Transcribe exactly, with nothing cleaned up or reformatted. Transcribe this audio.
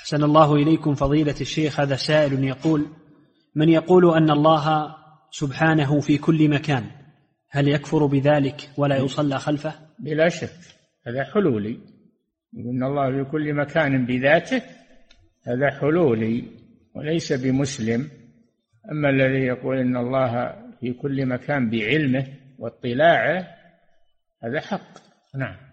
أحسن الله إليكم فضيلة الشيخ. هذا سائل يقول: من يقول أن الله سبحانه في كل مكان هل يكفر بذلك ولا يصلى خلفه؟ بلا شك، هذا حلولي. إن الله في كل مكان بذاته هذا حلولي وليس بمسلم. أما الذي يقول إن الله في كل مكان بعلمه واطلاعه هذا حق. نعم.